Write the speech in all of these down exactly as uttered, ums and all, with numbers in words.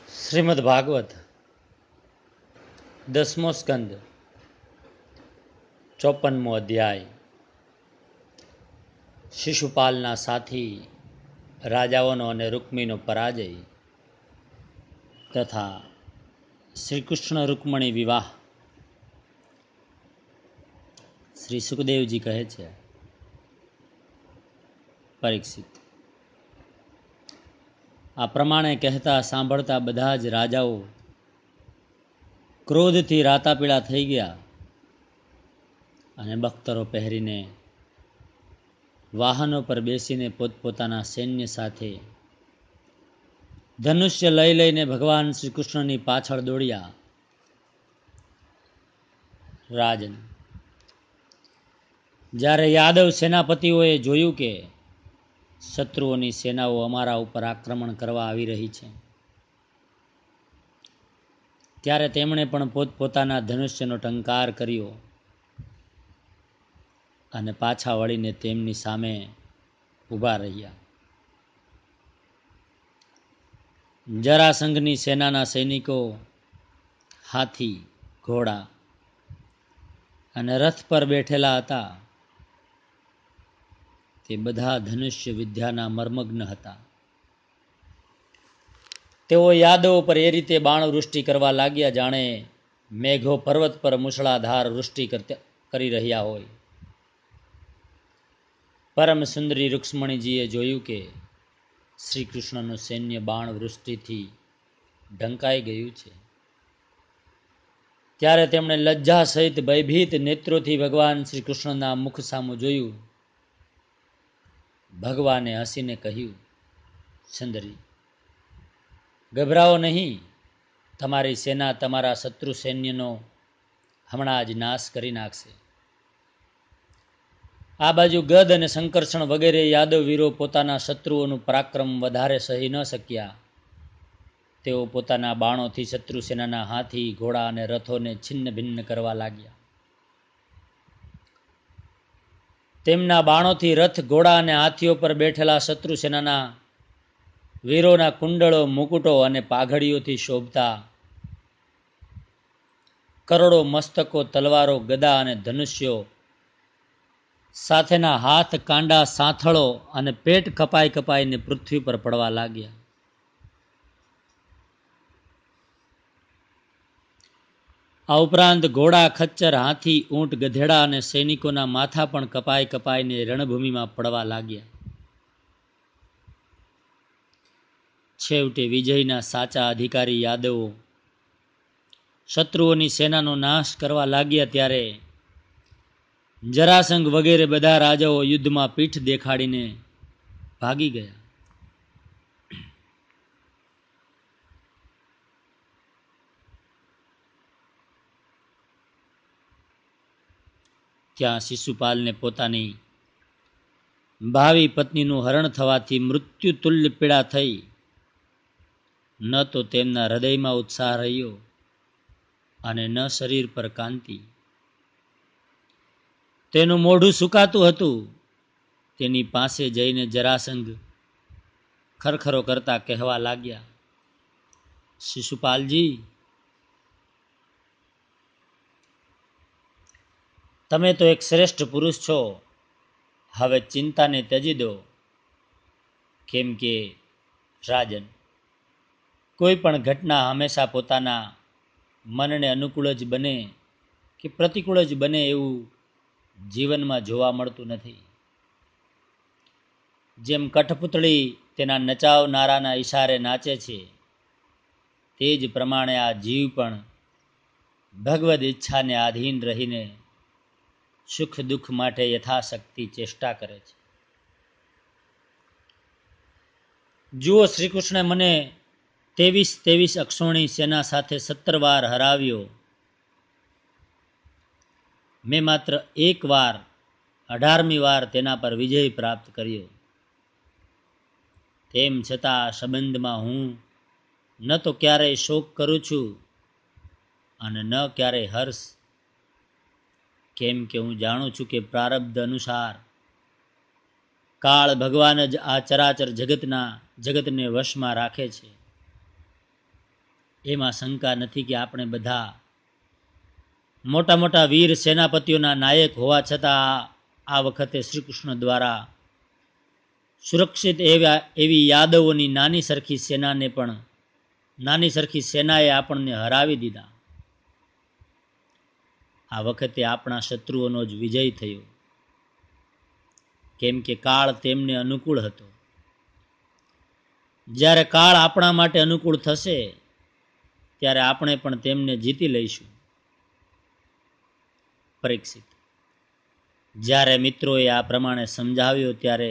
શ્રીમદ ભાગવત દસમો સ્કંદ ચોપનમો અધ્યાય. શિશુપાલના સાથી રાજાઓનો અને રૂક્મીનો પરાજય તથા શ્રીકૃષ્ણ રૂક્મણી વિવાહ. શ્રી સુખદેવજી કહે છે, પરીક્ષિત, આ પ્રમાણે કહેતા સાંભળતા બધા જ રાજાઓ ક્રોધથી રાતાપીળા થઈ ગયા અને બખ્તરો પહેરીને વાહનો પર બેસીને પોતપોતાના સૈન્ય સાથે ધનુષ્ય લઈ લઈને ભગવાન શ્રી કૃષ્ણની પાછળ દોડ્યા. રાજન, જ્યારે યાદવ સેનાપતિઓએ જોયું કે શત્રુઓની સેનાઓ અમારા ઉપર આક્રમણ કરવા આવી રહી છે, ત્યારે તેમણે પણ પોતપોતાના ધનુષ્યનો ટંકાર કર્યો અને પાછા વળીને તેમની સામે ઊભા રહ્યા. જરાસંઘની સેનાના સૈનિકો હાથી, ઘોડા અને રથ પર બેઠેલા હતા. તે બધા ધનુષ્ય વિદ્યાના મર્મગ્ન હતા. તેઓ યાદવો પર એ રીતે બાણ વૃષ્ટિ કરવા લાગ્યા જાણે મેઘો પર્વત પર મુશળાધાર વૃષ્ટિ કરી રહ્યા હોય. પરમ સુંદરી રૂક્ષ્મણીજીએ જોયું કે શ્રી કૃષ્ણનું સૈન્ય બાણ વૃષ્ટિથી ઢંકાઈ ગયું છે. ત્યારે તેમણે લજ્જા સહિત ભયભીત નેત્રોથી ભગવાન શ્રી કૃષ્ણના મુખ સામું જોયું. ભગવાને હસીને કહ્યું, સુંદરી, ગભરાઓ નહીં. તમારી સેના તમારા શત્રુ સૈન્યનો હમણાં જ નાશ કરી નાખશે. આ બાજુ ગદ અને સંકર્ષણ વગેરે યાદવ વીરો પોતાના શત્રુઓનું પરાક્રમ વધારે સહી ન શક્યા. તેઓ પોતાના બાણોથી શત્રુ સેનાના હાથી, ઘોડા અને રથોને છિન્ન ભિન્ન કરવા લાગ્યા. તેમના બાણોથી રથ, ઘોડા અને હાથીઓ પર બેઠેલા શત્રુ સેનાના વીરોના કુંડળો, મુકુટો અને પાઘડીઓથી શોભતા કરોડો મસ્તકો, તલવારો, ગદા અને ધનુષ્યો સાથેના હાથ, કાંડા, સાથળો અને પેટ કપાઈ કપાઈને પૃથ્વી પર પડવા લાગ્યા. આ ઉપરાંત ઘોડા, ખચ્ચર, હાથી, ઊંટ, ગધેડા અને સૈનિકોના માથા પણ કપાઈ કપાઈને રણભૂમિમાં પડવા લાગ્યા. છેવટે વિજયના સાચા અધિકારી યાદવો શત્રુઓની સેનાનો નાશ કરવા લાગ્યા. ત્યારે જરાસંઘ વગેરે બધા રાજાઓ યુદ્ધમાં પીઠ દેખાડીને ભાગી ગયા. ત્યાં શિશુપાલને પોતાની ભાવિ પત્નીનું હરણ થવાથી મૃત્યુ તુલ્ય પીડા થઈ. ન તો તેમના હૃદયમાં ઉત્સાહ રહ્યો અને ન શરીર પર કાંતિ. તેનું મોઢું સુકાતું હતું. તેની પાસે જઈને જરાસંઘ ખરખરો કરતા કહેવા લાગ્યા, શિશુપાલજી, તમે તો એક શ્રેષ્ઠ પુરુષ છો. હવે ચિંતાને ત્યજી દો. કેમ કે રાજન, કોઈ પણ ઘટના હંમેશા પોતાના મનને અનુકૂળ જ બને કે પ્રતિકૂળ જ બને એવું જીવનમાં જોવા મળતું નથી. જેમ કઠપૂતળી તેના નચાવનારાના ઈશારે નાચે છે, તે જ પ્રમાણે આ જીવ પણ ભગવદ ઈચ્છાને આધીન રહીને સુખ દુઃખ માટે યથાશક્તિ ચેષ્ટા કરે છે. જુઓ, શ્રી કૃષ્ણે મને ત્રેવીસ ત્રેવીસ અક્ષોણી સેના સાથે સત્તર વાર હરાવ્યો. મેં માત્ર એક વાર, અઢારમી વાર તેના પર વિજય પ્રાપ્ત કર્યો. તેમ છતાં આ સંબંધમાં હું ન તો ક્યારેય શોક કરું છું અને ન ક્યારેય હર્ષ. કેમ કે હું જાણું છું કે પ્રારબ્ધ અનુસાર કાળ ભગવાન જ આ ચરાચર જગતના જગતને વશમાં રાખે છે. એમાં શંકા નથી કે આપણે બધા મોટા મોટા વીર સેનાપતિઓના નાયક હોવા છતાં આ વખતે શ્રી કૃષ્ણ દ્વારા સુરક્ષિત એવા એવી યાદવોની નાની સરખી સેનાને પણ નાની સરખી સેનાએ આપણને હરાવી દીધા. આ વખતે આપણા શત્રુઓનો જ વિજય થયો, કેમ કે કાળ તેમને અનુકૂળ હતો. જ્યારે કાળ આપણા માટે અનુકૂળ થશે ત્યારે આપણે પણ તેમને જીતી લઈશું. પરીક્ષિત: જ્યારે મિત્રોએ આ પ્રમાણે સમજાવ્યો ત્યારે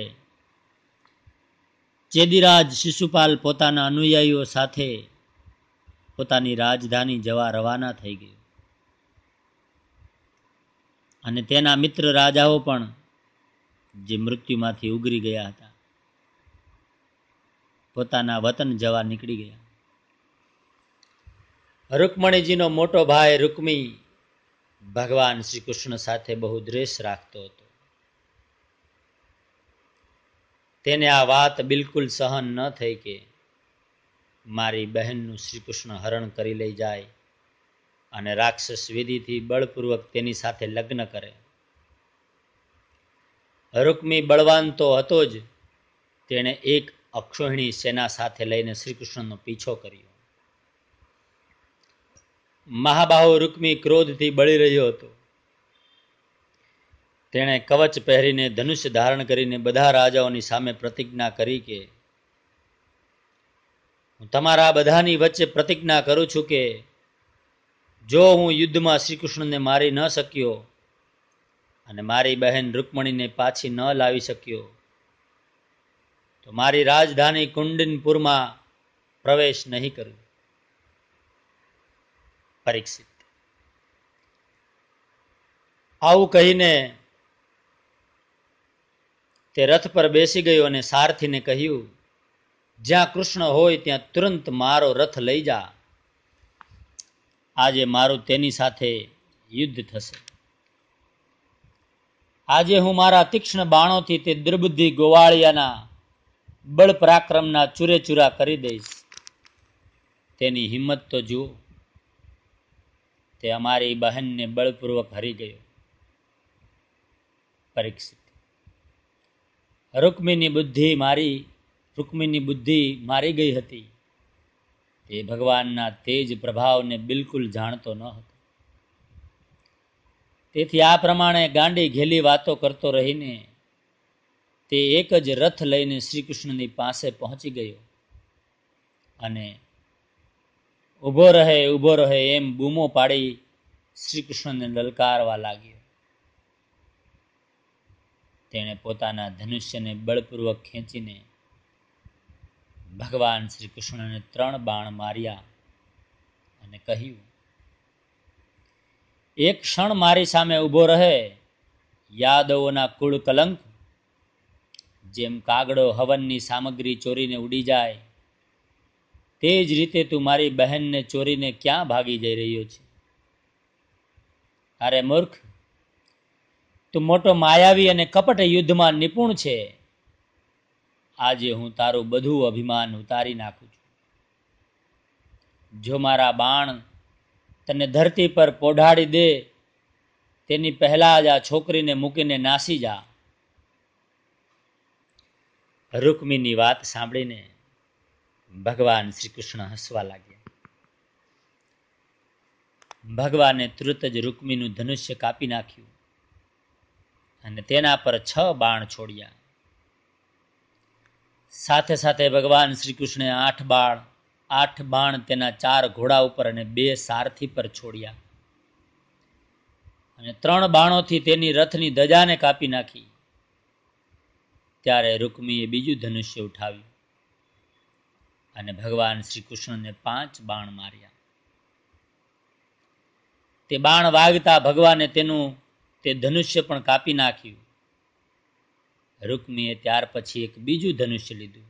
ચેદીરાજ શિશુપાલ પોતાના અનુયાયીઓ સાથે પોતાની રાજધાની જવા રવાના થઈ ગયો અને તેના મિત્ર રાજાઓ પણ જે મૃત્યુમાંથી ઉગરી ગયા હતા પોતાના વતન જવા નીકળી ગયા. રૂકમણીજીનો મોટો ભાઈ રૂકમી ભગવાન શ્રી કૃષ્ણ સાથે બહુ દ્વેષ રાખતો હતો. તેને આ વાત બિલકુલ સહન ન થઈ કે મારી બહેનનું શ્રી કૃષ્ણ હરણ કરી લઈ જાય અને રાક્ષસ વિધિથી બળપૂર્વક તેની સાથે લગ્ન કરે. રૂકમી બળવાન તો હતો જ, તેણે એક અક્ષોહિણી સેના સાથે લઈને શ્રી કૃષ્ણનો પીછો કર્યો. મહાબાહુ રૂકમી ક્રોધથી બળી રહ્યો હતો. તેણે કવચ પહેરીને ધનુષ્ય ધારણ કરીને બધા રાજાઓની સામે પ્રતિજ્ઞા કરી કે હું તમારા બધાની વચ્ચે પ્રતિજ્ઞા કરું છું કે જો હું યુદ્ધમાં શ્રી કૃષ્ણને મારી ન શક્યો અને મારી બહેન રૂકમણીને પાછી ન લાવી શક્યો તો મારી રાજધાની કુંડિનપુરમાં પ્રવેશ નહીં કરું. પરીક્ષિત: આવું કહીને તે રથ પર બેસી ગયો અને સારથીને કહ્યું, જ્યાં કૃષ્ણ હોય ત્યાં તુરંત મારો રથ લઈ જા. આજે મારું તેની સાથે યુદ્ધ થશે. આજે હું મારા તીક્ષ્ણ બાણોથી તે દુર્બુદ્ધિ ગોવાળિયાના બળ પરાક્રમના ચૂરેચૂરા કરી દઈશ. તેની હિંમત તો જુઓ. તે અમારી બહેનને બળપૂર્વક હરી ગયો. પરીક્ષિત: રૂકમીની બુદ્ધિ મારી રૂકમીની બુદ્ધિ મારી ગઈ હતી. તે ભગવાનના તેજ પ્રભાવને બિલકુલ જાણતો ન હતો. તેથી આ પ્રમાણે ગાંડી ઘેલી વાતો કરતો રહીને તે એક જ રથ લઈને શ્રી કૃષ્ણની પાસે પહોંચી ગયો અને ઊભો રહે ઊભો રહે એમ બૂમો પાડી શ્રી કૃષ્ણને લલકારવા લાગ્યો. તેણે પોતાના ધનુષ્યને બળપૂર્વક ખેંચીને ભગવાન શ્રી કૃષ્ણને ત્રણ બાણ માર્યા અને કહ્યું, એક ક્ષણ મારી સામે ઊભો રહે, યાદવોના કુળ કલંક. જેમ કાગડો હવનની સામગ્રી ચોરીને ઉડી જાય તે જ રીતે તું મારી બહેનને ચોરીને ક્યાં ભાગી જઈ રહ્યો છે? અરે મૂર્ખ, તું મોટો માયાવી અને કપટ યુદ્ધમાં નિપુણ છે. આજે હું તારું બધું અભિમાન ઉતારી નાખું છું. જો મારા બાણ તને ધરતી પર પોઢાડી દે તેની પહેલા જ આ છોકરીને મૂકીને નાસી જા. રૂકમીની વાત સાંભળીને ભગવાન શ્રી કૃષ્ણ હસવા લાગ્યા. ભગવાને તુરત જ રૂકમીનું ધનુષ્ય કાપી નાખ્યું અને તેના પર છ બાણ છોડ્યા. સાથે સાથે ભગવાન શ્રી કૃષ્ણે આઠ બાણ આઠ બાણ તેના ચાર ઘોડા ઉપર અને બે સારથી પર છોડ્યા અને ત્રણ બાણોથી તેની રથની ધજાને કાપી નાખી. ત્યારે રૂકમીએ બીજું ધનુષ્ય ઉઠાવ્યું અને ભગવાન શ્રી કૃષ્ણને પાંચ બાણ માર્યા. તે બાણ વાગતા ભગવાને તેનું તે ધનુષ્ય પણ કાપી નાખ્યું. રૂકમીએ ત્યાર પછી એક બીજું ધનુષ્ય લીધું,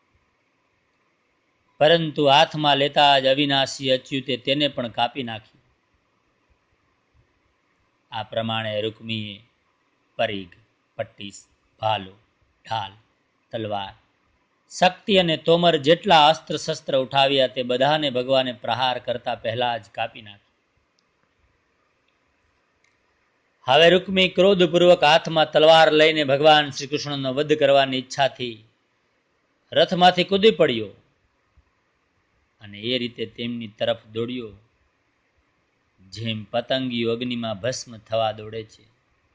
પરંતુ હાથમાં લેતા જ અવિનાશી અચ્યુતે તેને પણ કાપી નાખ્યું. આ પ્રમાણે રૂકમીએ પરીઘ, પટ્ટીસ, ભાલો, ઢાલ, તલવાર, શક્તિ અને તોમર જેટલા અસ્ત્ર શસ્ત્ર ઉઠાવ્યા તે બધાને ભગવાને પ્રહાર કરતા પહેલા જ કાપી નાખ્યા. હવે રૂકમી ક્રોધપૂર્વક હાથમાં તલવાર લઈને ભગવાન શ્રી કૃષ્ણનો વધ કરવાની ઈચ્છાથી રથમાંથી કૂદી પડ્યો અને એ રીતે તેમની તરફ દોડ્યો જેમ પતંગિયો અગ્નિમાં ભસ્મ થવા દોડે છે.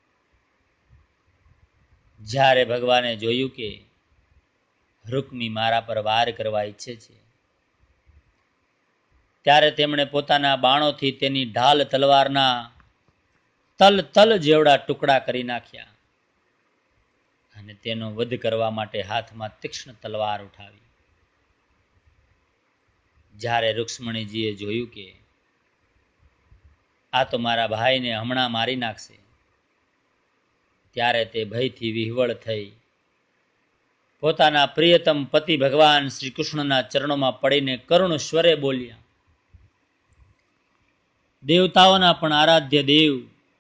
જ્યારે ભગવાને જોયું કે રૂકમી મારા પર વાર કરવા ઈચ્છે છે, ત્યારે તેમણે પોતાના બાણોથી તેની ઢાલ તલવારના તલ તલ જેવડા ટુકડા કરી નાખ્યા અને તેનો વધ કરવા માટે હાથમાં તીક્ષ્ણ તલવાર ઉઠાવી. જ્યારે રૂક્ષ્મણીજીએ જોયું કે આ તો મારા ભાઈને હમણાં મારી નાખશે, ત્યારે તે ભયથી વિહવળ થઈ પોતાના પ્રિયતમ પતિ ભગવાન શ્રી કૃષ્ણના ચરણોમાં પડીને કરુણ સ્વરે બોલ્યા, દેવતાઓના પણ આરાધ્ય દેવ,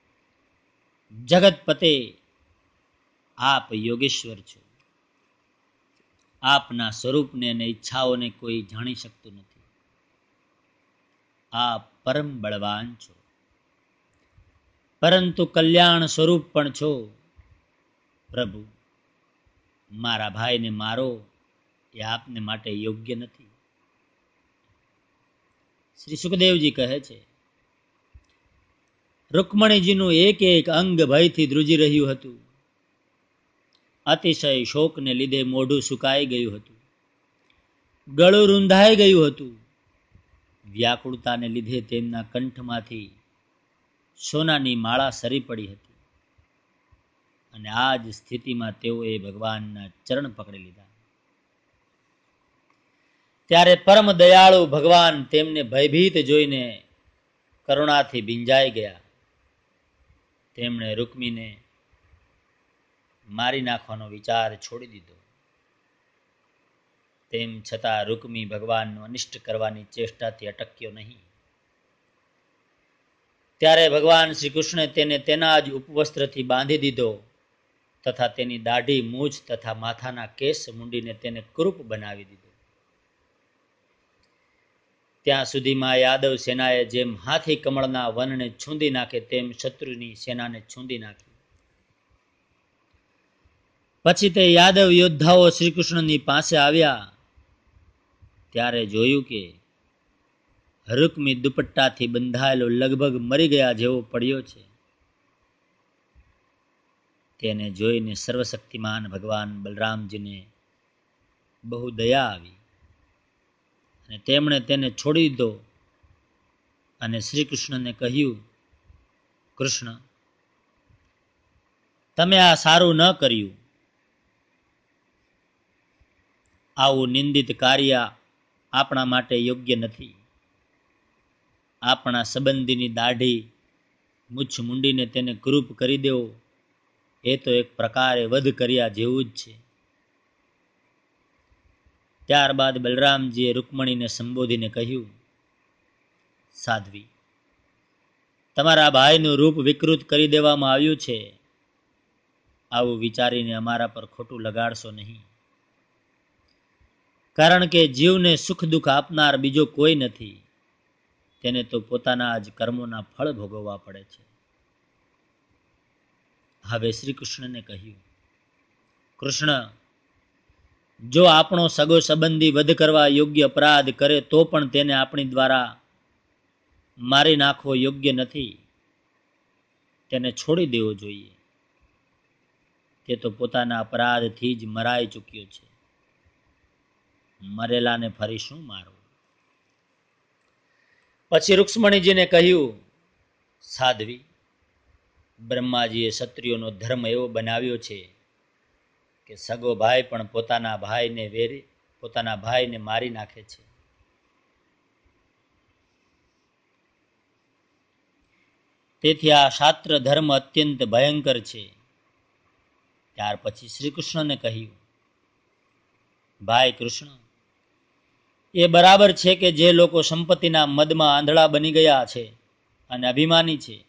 જગતપતે, આપ યોગેશ્વર છો. આપના સ્વરૂપને અને ઈચ્છાઓને કોઈ જાણી શકતું નથી. આપ પરમ બળવાન છો, પરંતુ કલ્યાણ સ્વરૂપ પણ છો. પ્રભુ, મારા ભાઈને મારો એ આપને માટે યોગ્ય નથી. શ્રી સુખદેવજી કહે છે, રૂકમણીજીનું એક એક અંગ ભયથી ધ્રુજી રહ્યું હતું. અતિશય શોકને લીધે મોઢું સુકાઈ ગયું હતું, ગળું રૂંધાઈ ગયું હતું. વ્યાકુળતાને લીધે તેમના કંઠમાંથી સોનાની માળા સરી પડી હતી અને આ જ સ્થિતિમાં તેઓએ ભગવાનના ચરણ પકડી લીધા. ત્યારે પરમ દયાળુ ભગવાન તેમને ભયભીત જોઈને કરુણાથી ભીંજાઈ ગયા. તેમણે રૂકમીને મારી નાખવાનો વિચાર છોડી દીધો. તેમ છતાં રૂકમી ભગવાનનું અનિષ્ટ કરવાની ચેષ્ટાથી અટક્યો નહીં. ત્યારે ભગવાન શ્રી કૃષ્ણે તેને તેના જ ઉપવસ્ત્રથી બાંધી દીધો તથા તેની દાઢી, મૂછ તથા માથાના કેસ મૂંડીને તેને કૃપ બનાવી દીધો. ત્યાં સુધીમાં યાદવ સેનાએ જેમ હાથી કમળના વનને છૂંદી નાખે તેમ શત્રુની સેનાને છૂંદી નાખી. પછી તે યાદવ યોદ્ધાઓ શ્રી કૃષ્ણની પાસે આવ્યા ત્યારે જોયું કે રૂકમી દુપટ્ટાથી બંધાયેલો લગભગ મરી ગયા જેવો પડ્યો છે. તેને જોઈને સર્વશક્તિમાન ભગવાન બલરામજીને બહુ દયા આવી અને તેમણે તેને છોડી દીધો અને શ્રી કૃષ્ણને કહ્યું, કૃષ્ણ, તમે આ સારું ન કર્યું. આવું નિંદિત કાર્ય આપણા માટે યોગ્ય નથી. આપણા સંબંધીની દાઢી મૂછ મૂંડીને તેને કૃપ કરી દેવો એ તો એક પ્રકારે વધ કર્યા જેવું જ છે. ત્યારબાદ બલરામજીએ રૂકમણીને સંબોધીને કહ્યું, સાધ્વી, તમારા ભાઈનું રૂપ વિકૃત કરી દેવામાં આવ્યું છે. આવું વિચારીને અમારા પર ખોટું લગાડશો નહીં, કારણ કે જીવને સુખ દુઃખ આપનાર બીજો કોઈ નથી. તેને તો પોતાના જ કર્મોના ફળ ભોગવવા પડે છે. હવે શ્રી કૃષ્ણને કહ્યું, કૃષ્ણ, જો આપણો સગો સંબંધી વધ કરવા યોગ્ય અપરાધ કરે તો પણ તેને આપણી દ્વારા મારી નાખવો યોગ્ય નથી. તેને છોડી દેવો જોઈએ. તે તો પોતાના અપરાધથી જ મરાઈ ચૂક્યો છે. મરેલાને ફરી શું મારવું? પછી રૂક્ષ્મણીજીને કહ્યું, સાધ્વી, બ્રહ્માજીએ ક્ષત્રિયોનો ધર્મ એવો બનાવ્યો છે કે સગો ભાઈ પણ પોતાના ભાઈને વેરી પોતાના ભાઈને મારી નાખે છે. તેથી આ શાસ્ત્ર ધર્મ અત્યંત ભયંકર છે. ત્યાર પછી શ્રી કૃષ્ણને કહ્યું, ભાઈ કૃષ્ણ, એ બરાબર છે કે જે લોકો સંપત્તિના મદમાં આંધળા બની ગયા છે અને અભિમાની છે,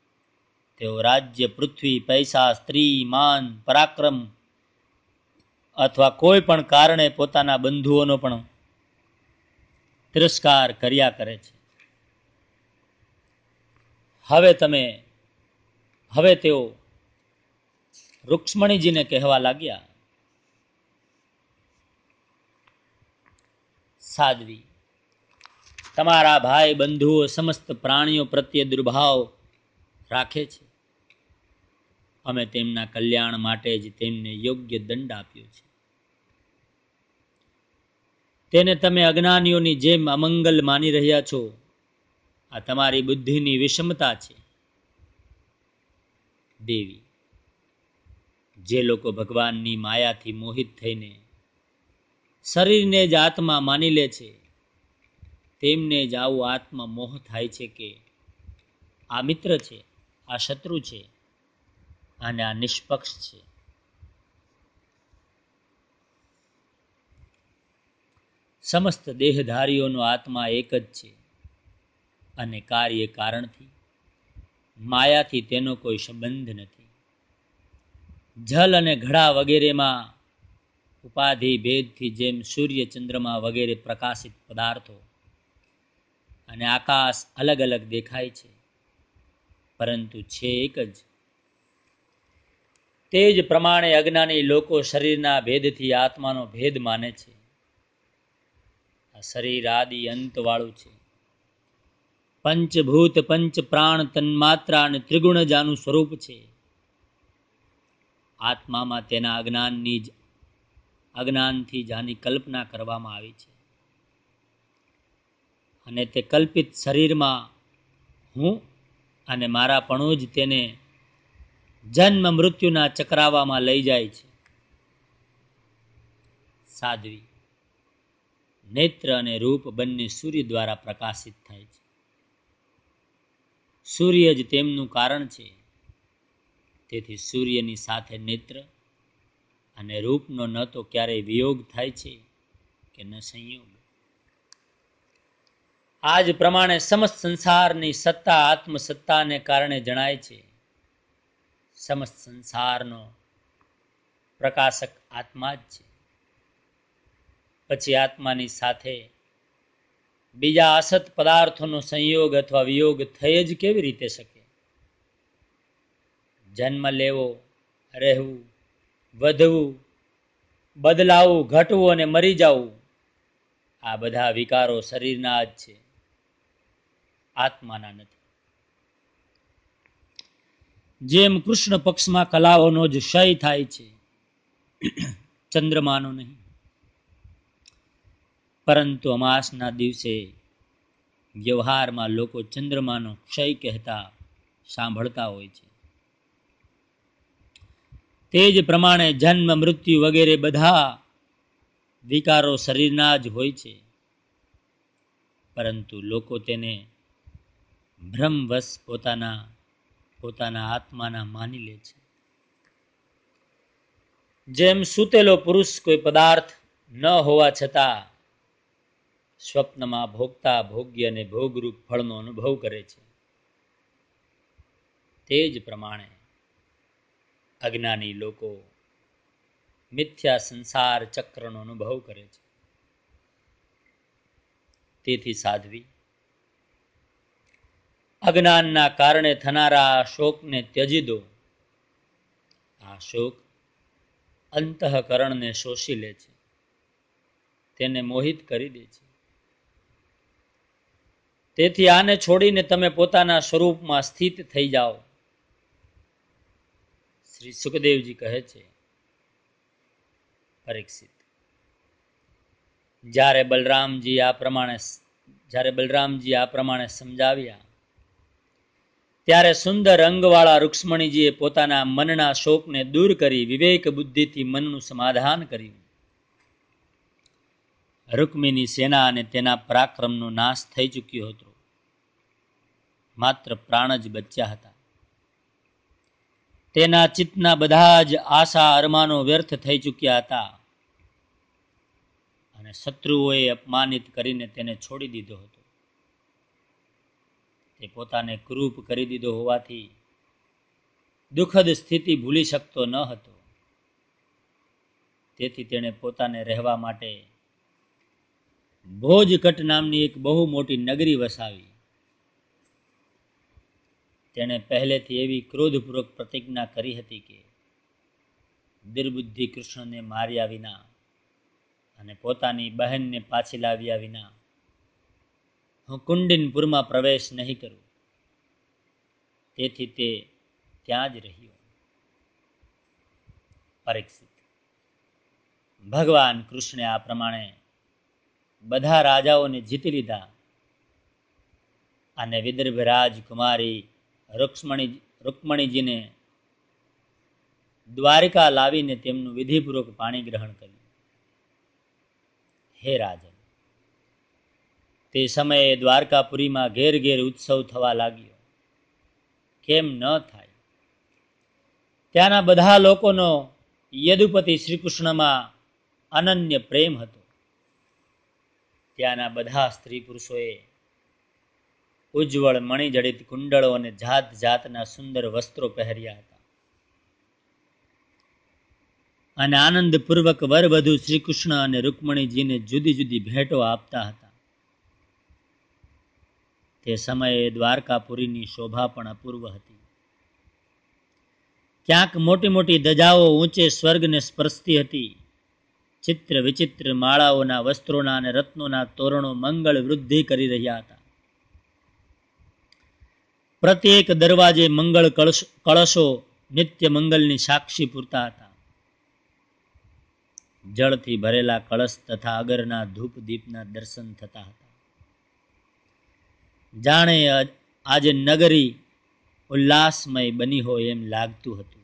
તેઓ રાજ્ય, પૃથ્વી, પૈસા, સ્ત્રી, માન, પરાક્રમ અથવા કોઈ પણ કારણે પોતાના બંધુઓનો પણ તિરસ્કાર કર્યા કરે છે. હવે તમે હવે તેઓ રૂક્ષ્મણીજીને કહેવા લાગ્યા, સાધ્વી, તમારા ભાઈ બંધુઓ સમસ્ત પ્રાણીઓ પ્રત્યે દુર્ભાવ રાખે છે. અમે તેમના કલ્યાણ માટે જ તેમને યોગ્ય દંડ આપ્યો છે. તેને તમે અજ્ઞાનીઓની જેમ અમંગલ માની રહ્યા છો. આ તમારી બુદ્ધિની વિષમતા છે. દેવી, જે લોકો ભગવાનની માયાથી મોહિત થઈને શરીરને જ આત્મા માની લે છે, તેમને જ આવો આત્મમોહ થાય છે કે આ મિત્ર છે, આ શત્રુ છે અને આ નિષ્પક્ષ છે. સમસ્ત દેહધારીઓનો આત્મા એક જ છે અને કાર્ય કારણથી માયાથી તેનો કોઈ સંબંધ નથી. જલ અને ઘડા વગેરેમાં ઉપાધિ ભેદથી જેમ સૂર્ય, ચંદ્રમા વગેરે પ્રકાશિત પદાર્થો અને આકાશ અલગ અલગ દેખાય છે, પરંતુ છે એક જ. તે જ પ્રમાણે અજ્ઞાની લોકો શરીરના ભેદથી આત્માનો ભેદ માને છે. આ શરીર આદિ અંતવાળું છે. પંચભૂત, પંચ પ્રાણ, તન્માત્રા અને ત્રિગુણ જ આનું સ્વરૂપ છે. આત્મામાં તેના અજ્ઞાનની જ અજ્ઞાનથી જાની કલ્પના કરવામાં આવી છે અને તે કલ્પિત શરીરમાં હું અને મારાપણું જ તેને જન્મ મૃત્યુના ચક્રાવામાં લઈ જાય છે. સાધ્વી, નેત્ર અને રૂપ બંને સૂર્ય દ્વારા પ્રકાશિત થાય છે. સૂર્ય જ તેમનું કારણ છે. તેથી સૂર્યની સાથે નેત્ર અને રૂપનો ન તો ક્યારેય વિયોગ થાય છે કે ન સંયોગ. આ જ પ્રમાણે સમસ્ત સંસારની સત્તા આત્મસત્તાને કારણે જણાય છે. સમસ્ત સંસારનો પ્રકાશક આત્મા જ છે. પછી આત્માની સાથે બીજા અસત પદાર્થોનો સંયોગ અથવા વિયોગ થઈ જ કેવી રીતે શકે? જન્મ લેવો, રહેવું, વધવું, બદલાવું, ઘટવું અને મરી જવું, આ બધા વિકારો શરીરના જ છે, આત્માના નથી. જેમ કૃષ્ણ પક્ષમાં કલાઓનો જ ક્ષય થાય છે, ચંદ્રમાનો નહીં. પરંતુ અમાસના દિવસે વ્યવહારમાં લોકો ચંદ્રમાનો ક્ષય કહેતા સાંભળતા હોય છે. તે જ પ્રમાણે જન્મ, મૃત્યુ વગેરે બધા વિકારો શરીરના જ હોય છે, પરંતુ લોકો તેને ભ્રમવશ પોતાના પોતાના આત્માના માની લે છે. જેમ સૂતેલો પુરુષ કોઈ પદાર્થ ન હોવા છતાં સ્વપ્નમાં ભોગતા ભોગ્ય અને ભોગરૂપ ફળનો અનુભવ કરે છે, તે જ પ્રમાણે અજ્ઞાની લોકો મિથ્યા સંસાર ચક્રનો અનુભવ કરે છે. તેથી સાધ્વી, અજ્ઞાનના કારણે થનારા શોકને ત્યજી દો. આ શોક અંતઃકરણને શોષી લે છે, તેને મોહિત કરી દે છે. તેથી આને છોડીને તમે પોતાના સ્વરૂપમાં સ્થિત થઈ જાઓ. શ્રી સુખદેવજી કહે છે, પરીક્ષિત, જ્યારે બલરામજી આ પ્રમાણે જ્યારે બલરામજી આ પ્રમાણે સમજાવ્યા, ત્યારે સુંદર અંગવાળા રૂક્ષ્મણીજીએ પોતાના મનના શોકને દૂર કરી વિવેક બુદ્ધિથી મનનું સમાધાન કર્યું. રૂક્મિણી સેના અને તેના પરાક્રમનો નાશ થઈ ચૂક્યો હતો. માત્ર પ્રાણ જ બચ્યા હતા. તેના ચિત્તના બધા જ આશા અરમાનો વ્યર્થ થઈ ચૂક્યા હતા અને શત્રુઓએ અપમાનિત કરીને તેને છોડી દીધો હતો. તે પોતાને ક્રૂપ કરી દીધો હોવાથી દુઃખદ સ્થિતિ ભૂલી શકતો ન હતો. તેથી તેણે પોતાને રહેવા માટે ભોજકટ નામની એક બહુ મોટી નગરી વસાવી. તેણે પહેલેથી એવી ક્રોધપૂર્વક પ્રતિજ્ઞા કરી હતી કે દુર્બુદ્ધિ કૃષ્ણને માર્યા વિના અને પોતાની બહેનને પાછી લાવ્યા વિના હું કુંડિનપુરમાં પ્રવેશ નહીં કરું. તેથી તે ત્યાં જ રહ્યો. પરીક્ષિત, ભગવાન કૃષ્ણે આ પ્રમાણે બધા રાજાઓને જીતી લીધા અને વિદર્ભ રાજકુમારી રૂક્ષ્મણી રૂક્મણીજીને દ્વારિકા લાવીને તેમનું વિધિપૂર્વક પાણી ગ્રહણ કર્યું. હે રાજન, તે સમયે દ્વારકાપુરીમાં ઘેર ઘેર ઉત્સવ થવા લાગ્યો. કેમ ન થાય? ત્યાંના બધા લોકોનો યદુપતિ શ્રી કૃષ્ણમાં અનન્ય પ્રેમ હતો. ત્યાંના બધા સ્ત્રી પુરુષોએ ઉજ્જવળ મણિજડિત કુંડળો અને જાત જાતના સુંદર વસ્ત્રો પહેર્યા હતા અને આનંદપૂર્વક વરવધુ શ્રી કૃષ્ણ અને રૂક્મણીજીને જુદી જુદી ભેટો આપતા હતા. તે સમયે દ્વારકાપુરીની શોભા પણ અપૂર્વ હતી. ક્યાંક મોટી મોટી ધજાઓ ઊંચે સ્વર્ગને સ્પર્શતી હતી. ચિત્ર વિચિત્ર માળાઓના વસ્ત્રોના અને રત્નોના તોરણો મંગળ વૃદ્ધિ કરી રહ્યા હતા. પ્રત્યેક દરવાજે મંગળ કળશો નિત્ય મંગલની સાક્ષી પૂરતા હતા. જળથી ભરેલા કળશ તથા અગરના ધૂપ દીપના દર્શન થતા હતા. જાણે આજે નગરી ઉલ્લાસમય બની હોય એમ લાગતું હતું.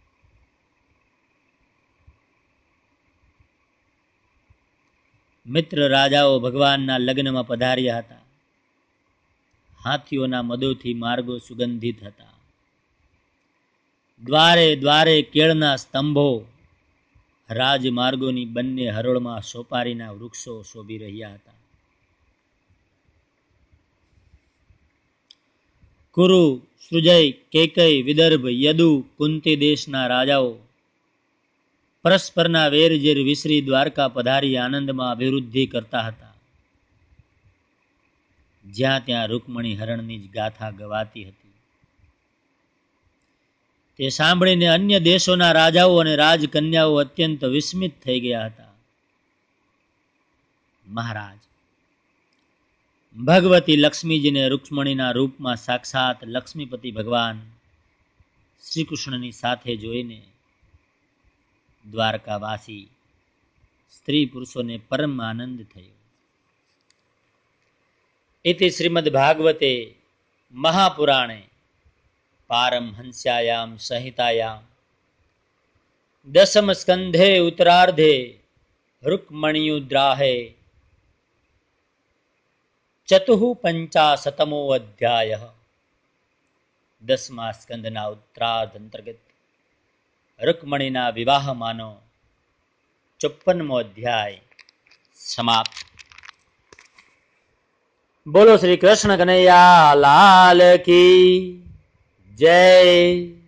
મિત્ર રાજાઓ ભગવાનના લગ્નમાં પધાર્યા હતા. હાથીઓના મદોથી માર્ગો સુગંધિત હતા. દ્વારે દ્વારે કેળના સ્તંભો, રાજમાર્ગોની બંને હરોળમાં સોપારીના વૃક્ષો શોભી રહ્યા હતા. કુરુ, સૃજય, કેકય, વિદર્ભ, યદુ, કુંતી દેશના રાજાઓ પરસ્પરના વેરઝેર વિસરી દ્વારકા પધારી આનંદમાં અભિવૃદ્ધિ કરતા હતા. જ્યાં ત્યાં રૂકમણી હરણની જ ગાથા ગવાતી હતી. તે સાંભળીને અન્ય દેશોના રાજાઓ અને રાજકન્યાઓ અત્યંત વિસ્મિત થઈ ગયા હતા. મહારાજ, ભગવતી લક્ષ્મીજીને રૂક્ષ્મણીના રૂપમાં સાક્ષાત લક્ષ્મીપતિ ભગવાન શ્રી કૃષ્ણની સાથે જોઈને દ્વારકાવાસી સ્ત્રી પુરુષોને પરમ આનંદ થયો. इति श्रीमद्भागवते महापुराणे पारमहंस्यायां संहितायां दशम स्कंधे उत्तरार्धे रुक्मणीयुद्राहे चतुः पंचाशतमो अध्यायः. दसमा स्कंदना उत्तरार्ध अंतर्गत रुक्मणीना विवाहमानो चौप्पनमो अध्याय समाप्त. बोलो श्री कृष्ण कन्हैया लाल की जय.